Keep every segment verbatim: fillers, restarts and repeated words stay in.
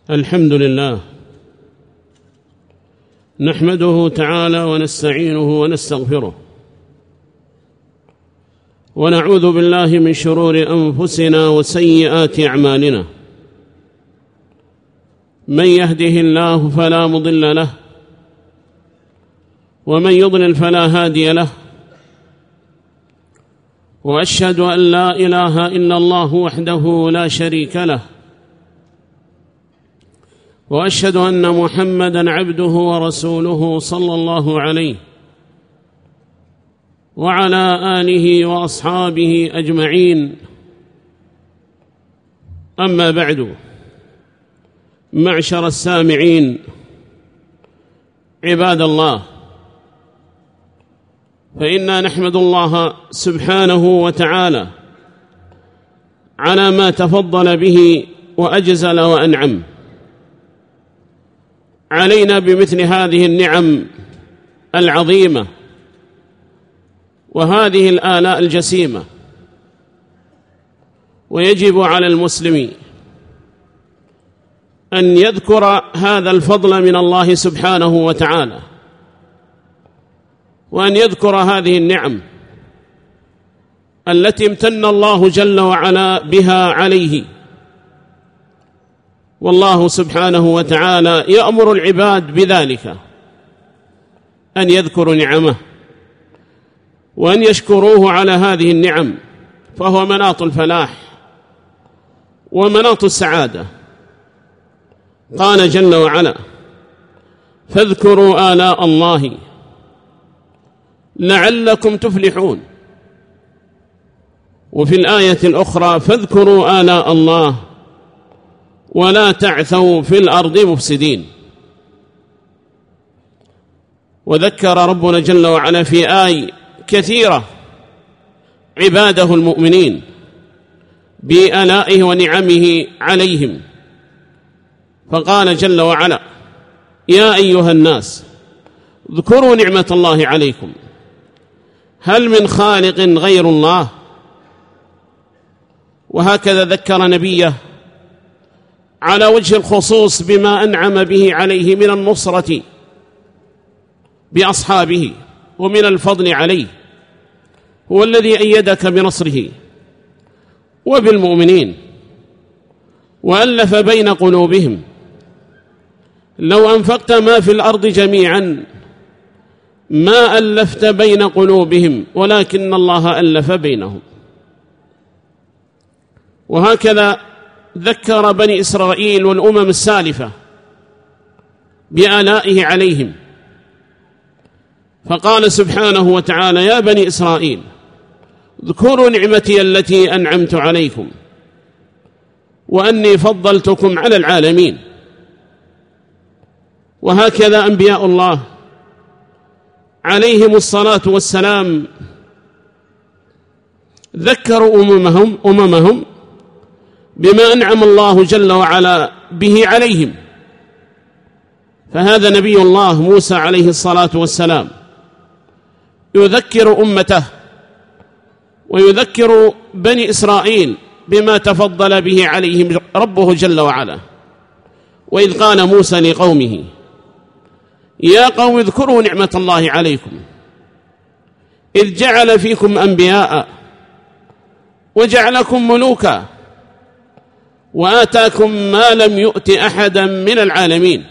الحمد لله نحمده تعالى ونستعينه ونستغفره ونعوذ بالله من شرور أنفسنا وسيئات أعمالنا. من يهده الله فلا مضل له ومن يضلل فلا هادي له، وأشهد أن لا إله إلا الله وحده لا شريك له، وأشهد أن محمدًا عبده ورسوله صلى الله عليه وعلى آله وأصحابه أجمعين. أما بعد، معشر السامعين عباد الله، فإنا نحمد الله سبحانه وتعالى على ما تفضل به وأجزل وأنعم علينا بمثل هذه النعم العظيمة وهذه الآلاء الجسيمة. ويجب على المسلم أن يذكر هذا الفضل من الله سبحانه وتعالى، وأن يذكر هذه النعم التي امتن الله جل وعلا بها عليه. والله سبحانه وتعالى يأمر العباد بذلك، أن يذكروا نعمه وأن يشكروه على هذه النعم، فهو مناط الفلاح ومناط السعادة. قال جل وعلا: فاذكروا آلاء الله لعلكم تفلحون. وفي الآية الأخرى: فاذكروا آلاء الله ولا تعثوا في الأرض مفسدين. وذكر ربنا جل وعلا في آي كثيرة عباده المؤمنين بآلائه ونعمه عليهم، فقال جل وعلا: يا أيها الناس اذكروا نعمة الله عليكم هل من خالق غير الله. وهكذا ذكر نبيه على وجه الخصوص بما أنعم به عليه من النصرة بأصحابه ومن الفضل عليه، هو الذي أيدك بنصره وبالمؤمنين وألف بين قلوبهم، لو أنفقت ما في الأرض جميعا ما ألفت بين قلوبهم ولكن الله ألف بينهم. وهكذا ذكر بني إسرائيل والأمم السالفة بآلائه عليهم، فقال سبحانه وتعالى: يا بني إسرائيل اذكروا نعمتي التي أنعمت عليكم وأني فضلتكم على العالمين. وهكذا أنبياء الله عليهم الصلاة والسلام ذكروا أممهم, أممهم بما أنعم الله جل وعلا به عليهم. فهذا نبي الله موسى عليه الصلاة والسلام يذكر أمته ويذكر بني إسرائيل بما تفضل به عليهم ربه جل وعلا. وإذ قال موسى لقومه: يا قوم اذكروا نعمة الله عليكم إذ جعل فيكم أنبياء وجعلكم ملوكا وآتاكم ما لم يؤت أحدا من العالمين.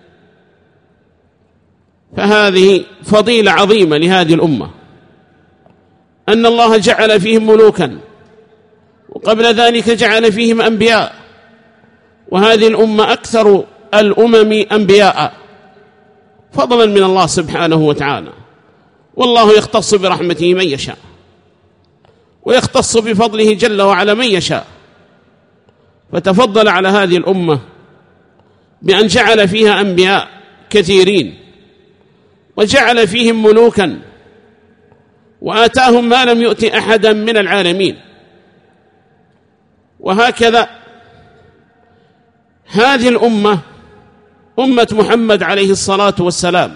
فهذه فضيلة عظيمة لهذه الأمة، أن الله جعل فيهم ملوكا وقبل ذلك جعل فيهم أنبياء، وهذه الأمة أكثر الأمم أنبياء فضلا من الله سبحانه وتعالى. والله يختص برحمته من يشاء ويختص بفضله جل وعلا من يشاء، فتفضل على هذه الأمة بأن جعل فيها أنبياء كثيرين وجعل فيهم ملوكا وآتاهم ما لم يؤت أحدا من العالمين. وهكذا هذه الأمة أمة محمد عليه الصلاة والسلام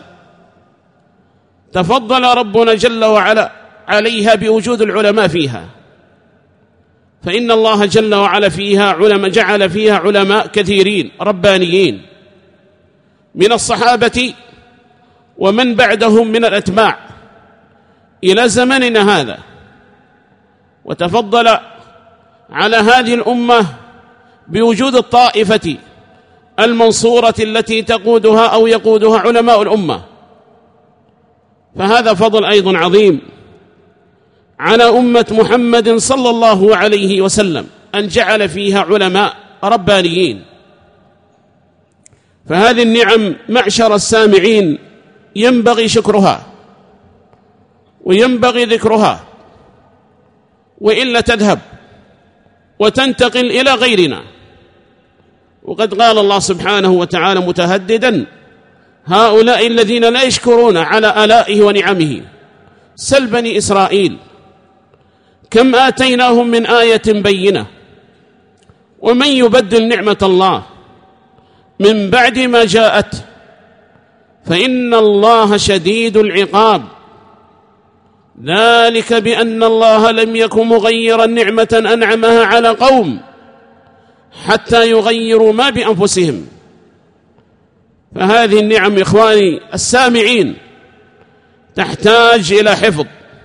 تفضل ربنا جل وعلا عليها بوجود العلماء فيها، فإن الله جل وعلا فيها علماء، جعل فيها علماء كثيرين ربانيين من الصحابة ومن بعدهم من الأتباع إلى زمننا هذا، وتفضل على هذه الأمة بوجود الطائفة المنصورة التي تقودها أو يقودها علماء الأمة. فهذا فضل أيضا عظيم على أمة محمد صلى الله عليه وسلم أن جعل فيها علماء ربانيين. فهذه النعم معشر السامعين ينبغي شكرها وينبغي ذكرها، وإلا تذهب وتنتقل إلى غيرنا. وقد قال الله سبحانه وتعالى متهددا: هؤلاء الذين لا يشكرون على آلائه ونعمه سل بني إسرائيل كم آتيناهم من آية بينة ومن يبدل نعمة الله من بعد ما جاءت فإن الله شديد العقاب، ذلك بأن الله لم يكن مغيرا نعمة أنعمها على قوم حتى يغيروا ما بأنفسهم. فهذه النعم إخواني السامعين تحتاج إلى حفظ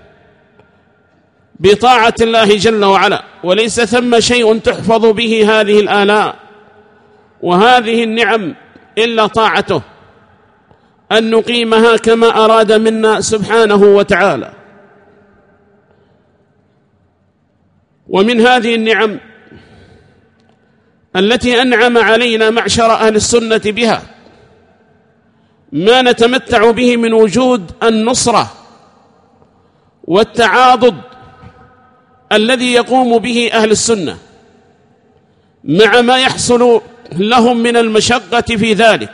بطاعة الله جل وعلا، وليس ثم شيء تحفظ به هذه الآلاء وهذه النعم إلا طاعته، أن نقيمها كما أراد منا سبحانه وتعالى. ومن هذه النعم التي أنعم علينا معشر أهل السنة بها ما نتمتع به من وجود النصرة والتعاضد الذي يقوم به أهل السنة، مع ما يحصل لهم من المشقة في ذلك،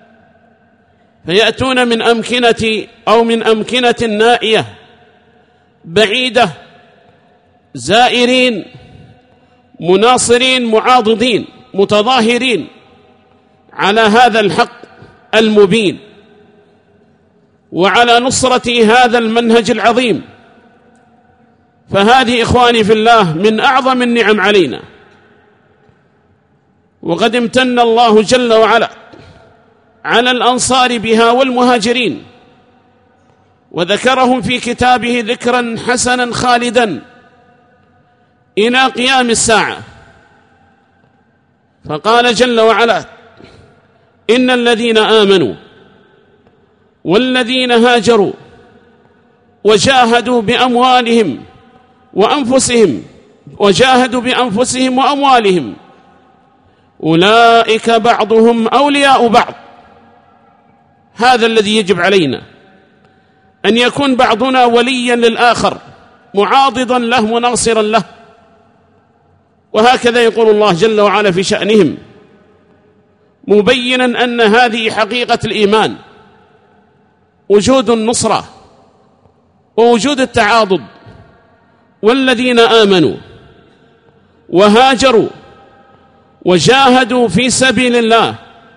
فيأتون من أمكنة أو من أمكنة نائية بعيدة زائرين مناصرين معاضدين متظاهرين على هذا الحق المبين وعلى نصرة هذا المنهج العظيم. فهذه إخواني في الله من أعظم النعم علينا، وقد امتن الله جل وعلا على الأنصار بها والمهاجرين، وذكرهم في كتابه ذكرا حسنا خالدا إلى قيام الساعة. فقال جل وعلا: إن الذين آمنوا والذين هاجروا وجاهدوا بأموالهم وأنفسهم وجاهدوا بأنفسهم وأموالهم أولئك بعضهم أولياء بعض. هذا الذي يجب علينا، أن يكون بعضنا وليا للآخر معاضدا له مناصرا له. وهكذا يقول الله جل وعلا في شأنهم مبينا أن هذه حقيقة الإيمان، وجود النصرة ووجود التعاضد. والذين آمنوا وهاجروا وجاهدوا في سبيل الله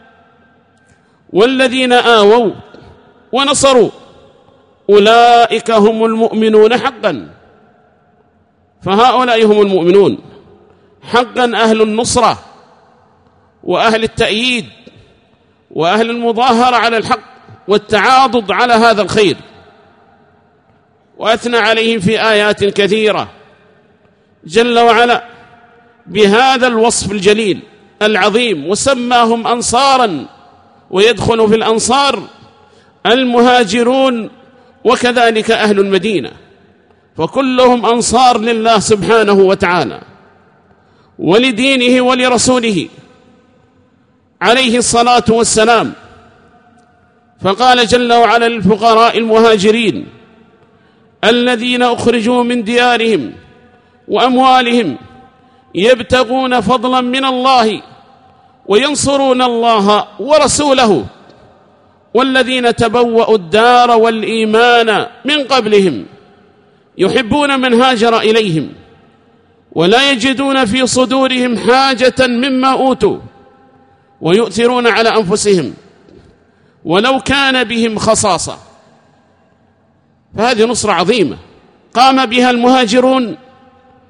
والذين آووا ونصروا أولئك هم المؤمنون حقا. فهؤلاء هم المؤمنون حقا، أهل النصرة وأهل التأييد وأهل المظاهرة على الحق والتعاضد على هذا الخير. وأثنى عليهم في آيات كثيرة جل وعلا بهذا الوصف الجليل العظيم، وسماهم أنصارا، ويدخل في الأنصار المهاجرون وكذلك أهل المدينة، فكلهم أنصار لله سبحانه وتعالى ولدينه ولرسوله عليه الصلاة والسلام. فقال جل وعلا للفقراء المهاجرين الذين أخرجوا من ديارهم وأموالهم يبتغون فضلا من الله وينصرون الله ورسوله والذين تبوأوا الدار والإيمان من قبلهم يحبون من هاجر إليهم ولا يجدون في صدورهم حاجة مما أوتوا ويؤثرون على أنفسهم ولو كان بهم خصاصة. فهذه نصرة عظيمة قام بها المهاجرون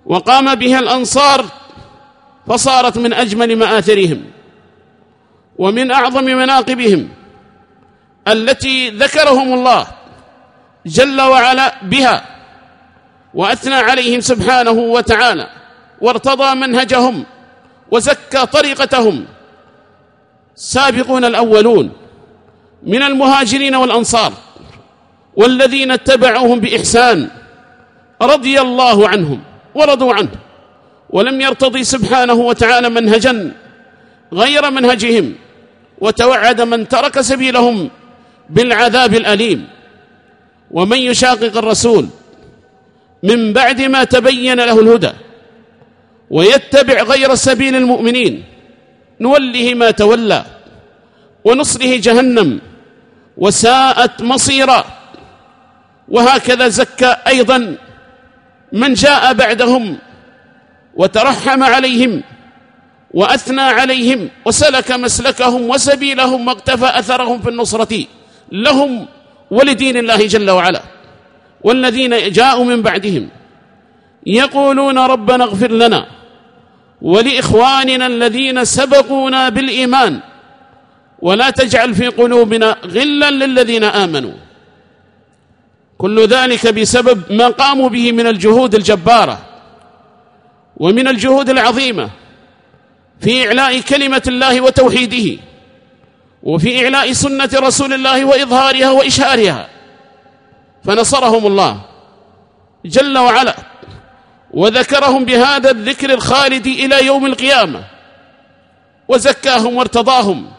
وقام بها الأنصار فصارت من أجمل مآثرهم ومن أعظم مناقبهم التي ذكرهم الله جل وعلا بها وأثنى عليهم سبحانه وتعالى وارتضى منهجهم وزكى طريقتهم. سابقون الأولون من المهاجرين والأنصار والذين اتبعوهم بإحسان رضي الله عنهم ورضوا عنه، ولم يرتضي سبحانه وتعالى منهجا غير منهجهم، وتوعد من ترك سبيلهم بالعذاب الأليم. ومن يشاقق الرسول من بعد ما تبين له الهدى ويتبع غير سبيل المؤمنين نوله ما تولى ونصله جهنم وساءت مصيرا. وهكذا زكى أيضا من جاء بعدهم وترحم عليهم وأثنى عليهم وسلك مسلكهم وسبيلهم واقتفى أثرهم في النصرة لهم ولدين الله جل وعلا. والذين جاءوا من بعدهم يقولون ربنا اغفر لنا ولإخواننا الذين سبقونا بالإيمان ولا تجعل في قلوبنا غلا للذين آمنوا. كل ذلك بسبب ما قاموا به من الجهود الجبارة ومن الجهود العظيمة في إعلاء كلمة الله وتوحيده، وفي إعلاء سنة رسول الله وإظهارها وإشهارها، فنصرهم الله جل وعلا وذكرهم بهذا الذكر الخالد إلى يوم القيامة، وزكاهم وارتضاهم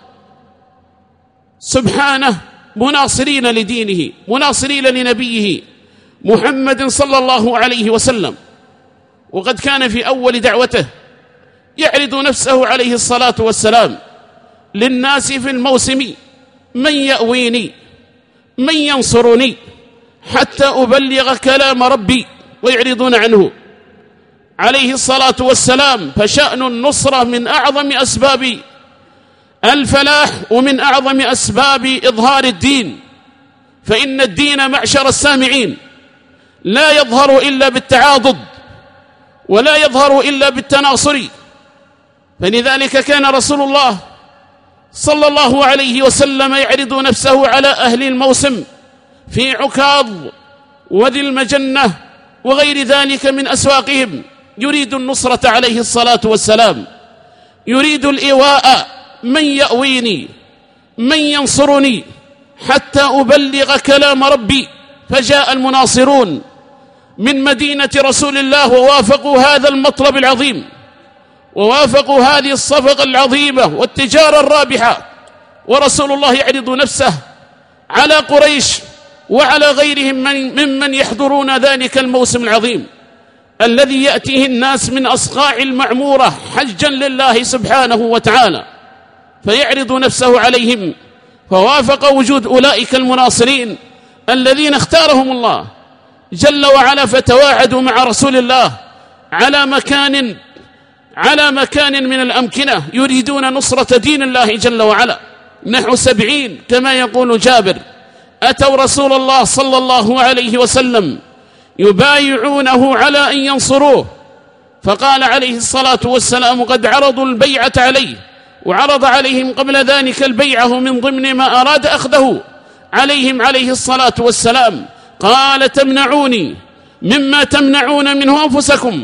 سبحانه مناصرين لدينه مناصرين لنبيه محمد صلى الله عليه وسلم. وقد كان في أول دعوته يعرض نفسه عليه الصلاة والسلام للناس في الموسم: من يأويني من ينصرني حتى أبلغ كلام ربي، ويعرضون عنه عليه الصلاة والسلام. فشأن النصرة من أعظم أسباب الفلاح ومن أعظم أسباب إظهار الدين، فإن الدين معشر السامعين لا يظهر إلا بالتعاضد ولا يظهر إلا بالتناصر. فلذلك كان رسول الله صلى الله عليه وسلم يعرض نفسه على أهل الموسم في عكاظ وذي المجنة وغير ذلك من أسواقهم، يريد النصرة عليه الصلاة والسلام، يريد الإيواء: من يأويني من ينصرني حتى أبلغ كلام ربي. فجاء المناصرون من مدينة رسول الله ووافقوا هذا المطلب العظيم، ووافقوا هذه الصفقة العظيمة والتجارة الرابحة، ورسول الله يعرض نفسه على قريش وعلى غيرهم من ممن يحضرون ذلك الموسم العظيم الذي يأتيه الناس من أصقاع المعمورة حجا لله سبحانه وتعالى، فيعرض نفسه عليهم. فوافق وجود أولئك المناصرين الذين اختارهم الله جل وعلا، فتواعدوا مع رسول الله على مكان على مكان من الأمكنة يريدون نصرة دين الله جل وعلا. نحو سبعين كما يقول جابر أتوا رسول الله صلى الله عليه وسلم يبايعونه على أن ينصروه، فقال عليه الصلاة والسلام: قد عرضوا البيعة عليه، وعرض عليهم قبل ذلك البيعة من ضمن ما أراد أخذه عليهم عليه الصلاة والسلام. قال: تمنعوني مما تمنعون منه أنفسكم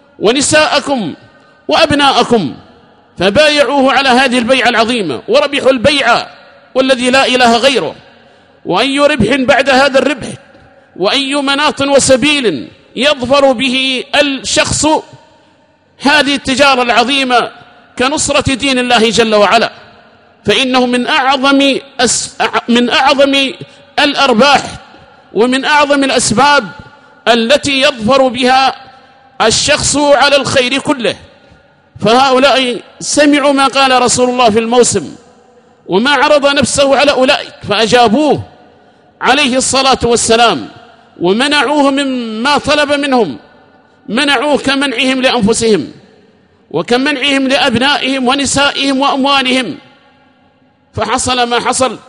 ونساءكم وأبناءكم. فبايعوه على هذه البيعة العظيمة وربحوا البيعة والذي لا إله غيره. وأي ربح بعد هذا الربح، وأي مناط وسبيل يظفر به الشخص هذه التجارة العظيمة كنصرة دين الله جل وعلا، فإنه من أعظم أس... من أعظم الأرباح ومن أعظم الأسباب التي يظفر بها الشخص على الخير كله. فهؤلاء سمعوا ما قال رسول الله في الموسم وما عرض نفسه على أولئك، فأجابوه عليه الصلاة والسلام ومنعوه مما طلب منهم، منعوه كمنعهم لأنفسهم وكمنعهم لأبنائهم ونسائهم وأموالهم. فحصل ما حصل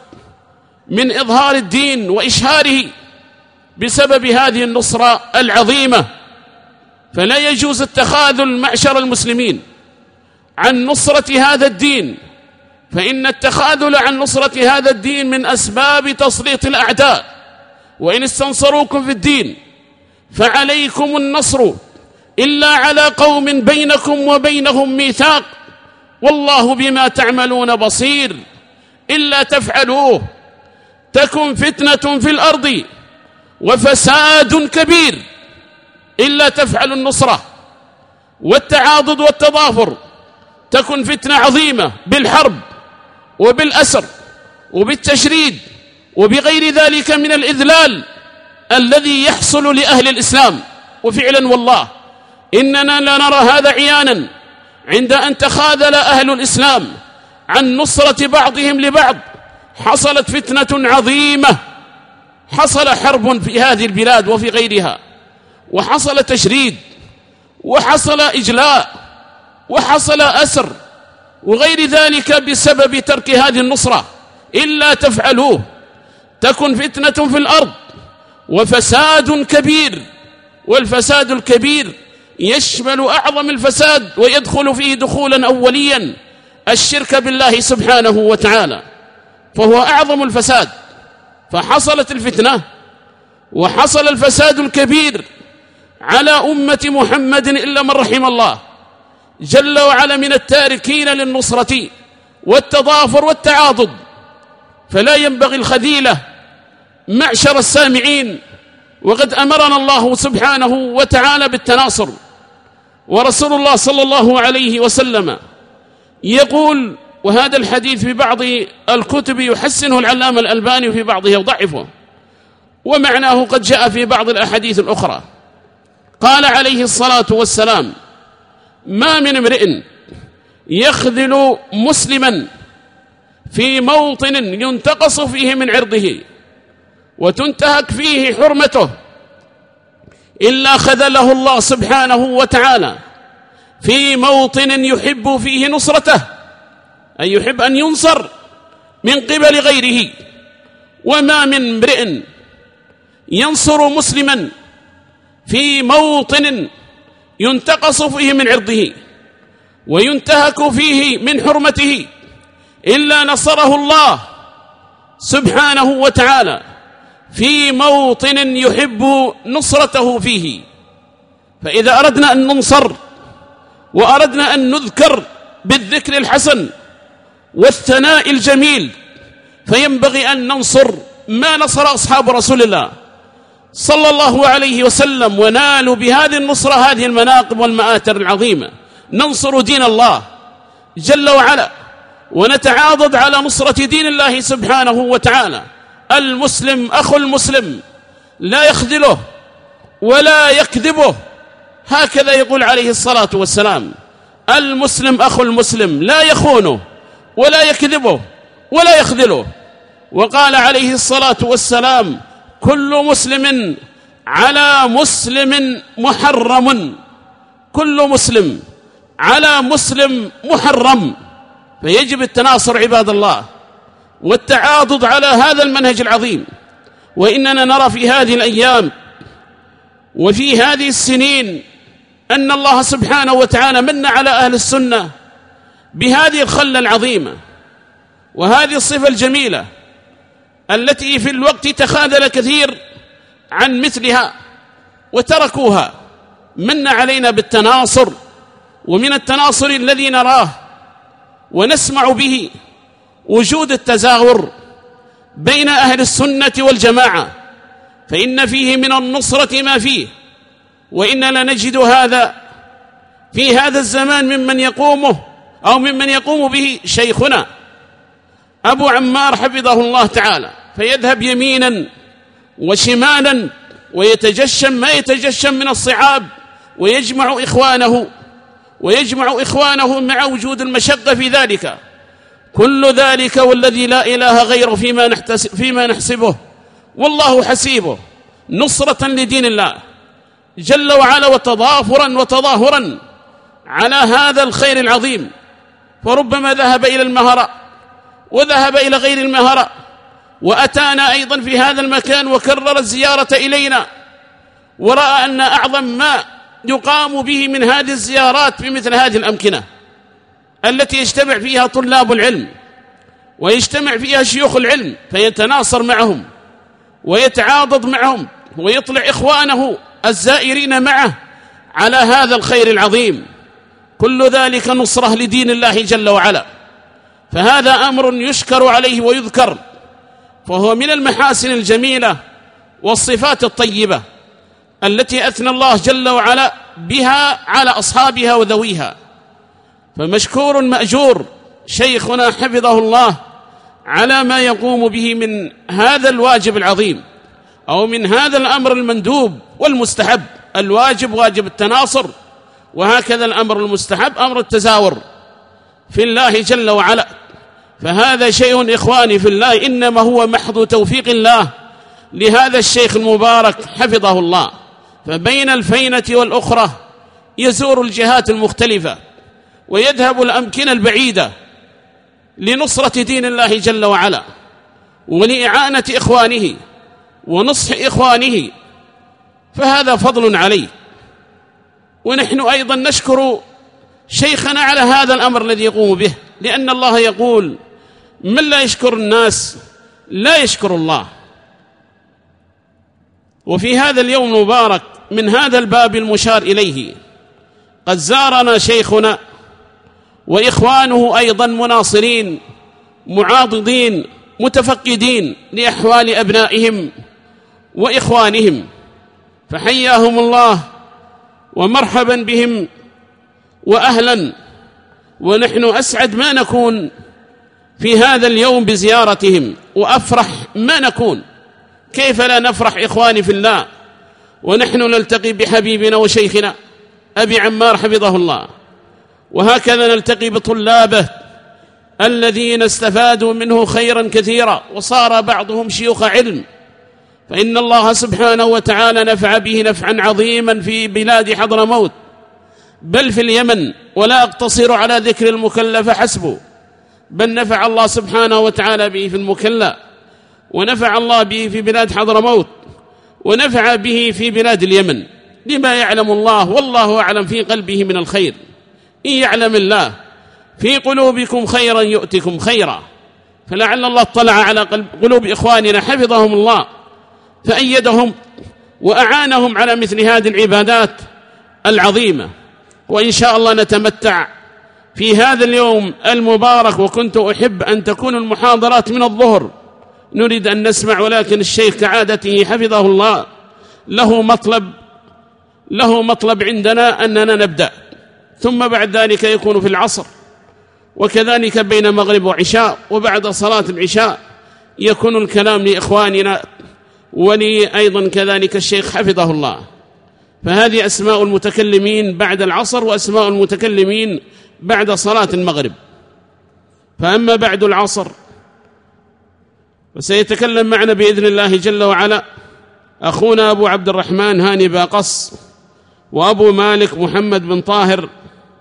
من إظهار الدين وإشهاره بسبب هذه النصرة العظيمة فلا يجوز التخاذل معشر المسلمين عن نصرة هذا الدين، فإن التخاذل عن نصرة هذا الدين من أسباب تسليط الأعداء. وإن استنصروكم في الدين فعليكم النصر إلا على قوم بينكم وبينهم ميثاق والله بما تعملون بصير. إلا تفعلوه تكن فتنة في الأرض وفساد كبير. إلا تفعلوا النصرة والتعاضد والتضافر تكن فتنة عظيمة بالحرب وبالأسر وبالتشريد وبغير ذلك من الإذلال الذي يحصل لأهل الإسلام. وفعلا والله إننا لنرى هذا عيانا عند أن تخاذل أهل الإسلام عن نصرة بعضهم لبعض حصلت فتنة عظيمة، حصل حرب في هذه البلاد وفي غيرها، وحصل تشريد، وحصل إجلاء، وحصل أسر وغير ذلك بسبب ترك هذه النصرة. إلا تفعلوه تكن فتنة في الأرض وفساد كبير. والفساد الكبير يشمل أعظم الفساد ويدخل فيه دخولا أوليا الشرك بالله سبحانه وتعالى، فهو أعظم الفساد. فحصلت الفتنة وحصل الفساد الكبير على أمة محمد إلا من رحم الله جل وعلا من التاركين للنصرة والتضافر والتعاضد. فلا ينبغي الخذيلة معشر السامعين، وقد أمرنا الله سبحانه وتعالى بالتناصر. ورسول الله صلى الله عليه وسلم يقول، وهذا الحديث في بعض الكتب يحسنه العلامة الألباني وفي بعضه يضعفه، ومعناه قد جاء في بعض الأحاديث الأخرى، قال عليه الصلاة والسلام: ما من امرئ يخذل مسلما في موطن ينتقص فيه من عرضه وتنتهك فيه حرمته إلا خذله الله سبحانه وتعالى في موطن يحب فيه نصرته، أي يحب أن ينصر من قبل غيره. وما من امرئ ينصر مسلما في موطن ينتقص فيه من عرضه وينتهك فيه من حرمته إلا نصره الله سبحانه وتعالى في موطن يحب نصرته فيه. فإذا أردنا أن ننصر وأردنا أن نذكر بالذكر الحسن والثناء الجميل فينبغي أن ننصر ما نصر أصحاب رسول الله صلى الله عليه وسلم، ونالوا بهذه النصرة هذه المناقب والمآثر العظيمة. ننصر دين الله جل وعلا ونتعاضد على نصرة دين الله سبحانه وتعالى. المسلم أخو المسلم لا يخذله ولا يكذبه، هكذا يقول عليه الصلاة والسلام: المسلم أخو المسلم لا يخونه ولا يكذبه ولا يخذله. وقال عليه الصلاة والسلام: كل مسلم على مسلم محرم، كل مسلم على مسلم محرم. فيجب التناصر عباد الله والتعاضد على هذا المنهج العظيم. وإننا نرى في هذه الأيام وفي هذه السنين أن الله سبحانه وتعالى من على أهل السنة بهذه الخلة العظيمة وهذه الصفة الجميلة التي في الوقت تخاذل كثير عن مثلها وتركوها. من علينا بالتناصر، ومن التناصر الذي نراه ونسمع به وجود التزاور بين أهل السنة والجماعة، فإن فيه من النصرة ما فيه. وإننا نجد هذا في هذا الزمان ممن يقومه أو ممن يقوم به شيخنا أبو عمار حفظه الله تعالى، فيذهب يمينا وشمالا ويتجشم ما يتجشم من الصعاب ويجمع إخوانه ويجمع إخوانه مع وجود المشقة في ذلك. كل ذلك والذي لا إله غيره فيما, فيما نحسبه والله حسيبه نصرة لدين الله جل وعلا وتضافرا وتظاهرا على هذا الخير العظيم. فربما ذهب إلى المهرة وذهب إلى غير المهرة وأتانا أيضا في هذا المكان وكرر الزيارة إلينا، ورأى أن أعظم ما يقام به من هذه الزيارات في مثل هذه الأمكنة التي يجتمع فيها طلاب العلم ويجتمع فيها شيوخ العلم، فيتناصر معهم ويتعاضد معهم ويطلع إخوانه الزائرين معه على هذا الخير العظيم. كل ذلك نصرة لدين الله جل وعلا، فهذا أمر يشكر عليه ويذكر، فهو من المحاسن الجميلة والصفات الطيبة التي أثنى الله جل وعلا بها على أصحابها وذويها. فمشكور مأجور شيخنا حفظه الله على ما يقوم به من هذا الواجب العظيم، أو من هذا الأمر المندوب والمستحب. الواجب واجب التناصر، وهكذا الأمر المستحب أمر التزاور في الله جل وعلا. فهذا شيء إخواني في الله إنما هو محض توفيق الله لهذا الشيخ المبارك حفظه الله، فبين الفينة والأخرى يزور الجهات المختلفة ويذهب الأمكنة البعيدة لنصرة دين الله جل وعلا ولإعانة إخوانه ونصح إخوانه، فهذا فضل عليه. ونحن أيضا نشكر شيخنا على هذا الأمر الذي يقوم به، لأن الله يقول: من لا يشكر الناس لا يشكر الله. وفي هذا اليوم المبارك من هذا الباب المشار إليه قد زارنا شيخنا وإخوانه أيضا مناصرين معاضدين متفقدين لأحوال أبنائهم وإخوانهم، فحياهم الله ومرحبا بهم وأهلا. ونحن أسعد ما نكون في هذا اليوم بزيارتهم، وأفرح ما نكون. كيف لا نفرح إخواني في الله ونحن نلتقي بحبيبنا وشيخنا أبي عمار حفظه الله، وهكذا نلتقي بطلابه الذين استفادوا منه خيرا كثيرا وصار بعضهم شيوخ علم، فإن الله سبحانه وتعالى نفع به نفعا عظيما في بلاد حضرموت بل في اليمن، ولا أقتصر على ذكر المكلف حسبه، بل نفع الله سبحانه وتعالى به في المكلا، ونفع الله به في بلاد حضرموت، ونفع به في بلاد اليمن، لما يعلم الله والله أعلم في قلبه من الخير. إن يعلم الله في قلوبكم خيرا يؤتكم خيرا، فلعل الله اطلع على قلوب إخواننا حفظهم الله فأيدهم وأعانهم على مثل هذه العبادات العظيمة. وإن شاء الله نتمتع في هذا اليوم المبارك. وكنت أحب أن تكون المحاضرات من الظهر، نريد أن نسمع، ولكن الشيخ كعادته حفظه الله له مطلب له مطلب عندنا أننا نبدأ، ثم بعد ذلك يكون في العصر، وكذلك بين مغرب وعشاء، وبعد صلاة العشاء يكون الكلام لإخواننا ولي أيضا كذلك الشيخ حفظه الله. فهذه أسماء المتكلمين بعد العصر وأسماء المتكلمين بعد صلاة المغرب. فأما بعد العصر وسيتكلم معنا بإذن الله جل وعلا أخونا أبو عبد الرحمن هاني باقص، وأبو مالك محمد بن طاهر،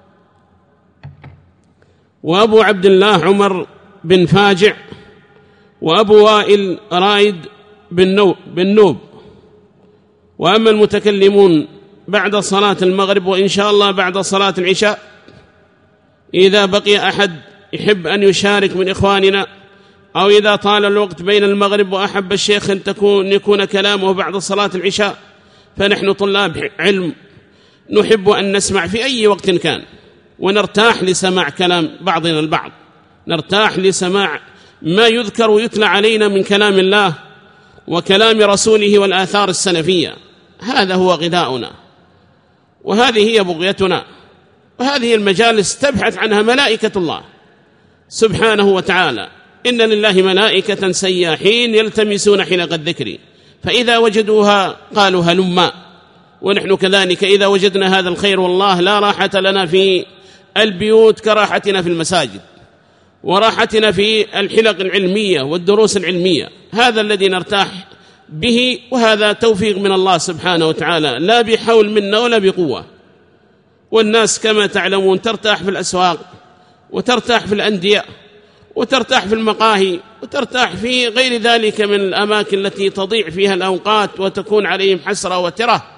وأبو عبد الله عمر بن فاجع، وأبو وائل رايد بن نوب. وأما المتكلمون بعد صلاة المغرب وإن شاء الله بعد صلاة العشاء، إذا بقي أحد يحب أن يشارك من إخواننا، أو إذا طال الوقت بين المغرب وأحب الشيخ أن تكون يكون كلامه بعد صلاة العشاء، فنحن طلاب علم نحب أن نسمع في أي وقت كان، ونرتاح لسماع كلام بعضنا البعض، نرتاح لسماع ما يذكر ويتلى علينا من كلام الله وكلام رسوله والآثار السلفية. هذا هو غذاؤنا، وهذه هي بغيتنا، وهذه المجالس تبحث عنها ملائكة الله سبحانه وتعالى. إن لله ملائكة سياحين يلتمسون حلق الذكر، فإذا وجدوها قالوا هلما. ونحن كذلك إذا وجدنا هذا الخير، والله لا راحة لنا في البيوت كراحتنا في المساجد، وراحتنا في الحلق العلمية والدروس العلمية، هذا الذي نرتاح به، وهذا توفيق من الله سبحانه وتعالى، لا بحول منا ولا بقوة. والناس كما تعلمون ترتاح في الأسواق، وترتاح في الأندية، وترتاح في المقاهي، وترتاح في غير ذلك من الأماكن التي تضيع فيها الأوقات وتكون عليهم حسرة وترة.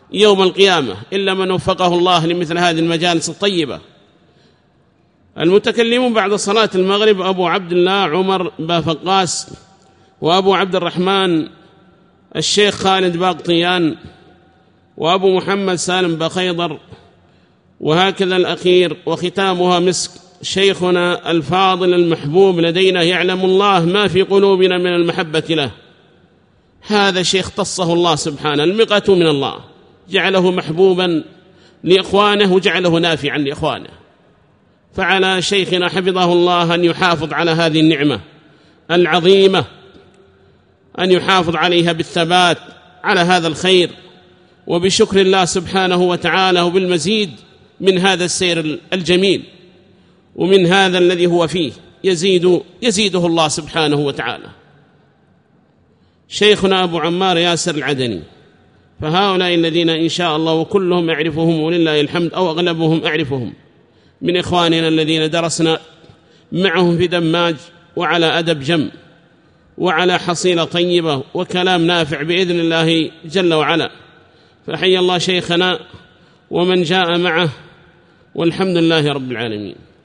يوم القيامة إلا من وفقه الله لمثل هذه المجالس الطيبة. المتكلمون بعد صلاة المغرب أبو عبد الله عمر بافقاس، وأبو عبد الرحمن الشيخ خالد باقطيان، وأبو محمد سالم بخيضر، وهكذا الأخير وختامها مسك شيخنا الفاضل المحبوب لدينا، يعلم الله ما في قلوبنا من المحبة له. هذا شيخ اختصه الله سبحانه، المقة من الله، جعله محبوبا لإخوانه وجعله نافعا لإخوانه. فعلى شيخنا حفظه الله أن يحافظ على هذه النعمة العظيمة، أن يحافظ عليها بالثبات على هذا الخير، وبشكر الله سبحانه وتعالى، وبالمزيد من هذا السير الجميل ومن هذا الذي هو فيه يزيد يزيده الله سبحانه وتعالى. شيخنا أبو عمار ياسر العدني، فهؤلاء الذين إن شاء الله وكلهم أعرفهم ولله الحمد أو أغلبهم أعرفهم من إخواننا الذين درسنا معهم في دماج وعلى أدب جم وعلى حصيلة طيبة وكلام نافع بإذن الله جل وعلا. فحي الله شيخنا ومن جاء معه، والحمد لله رب العالمين.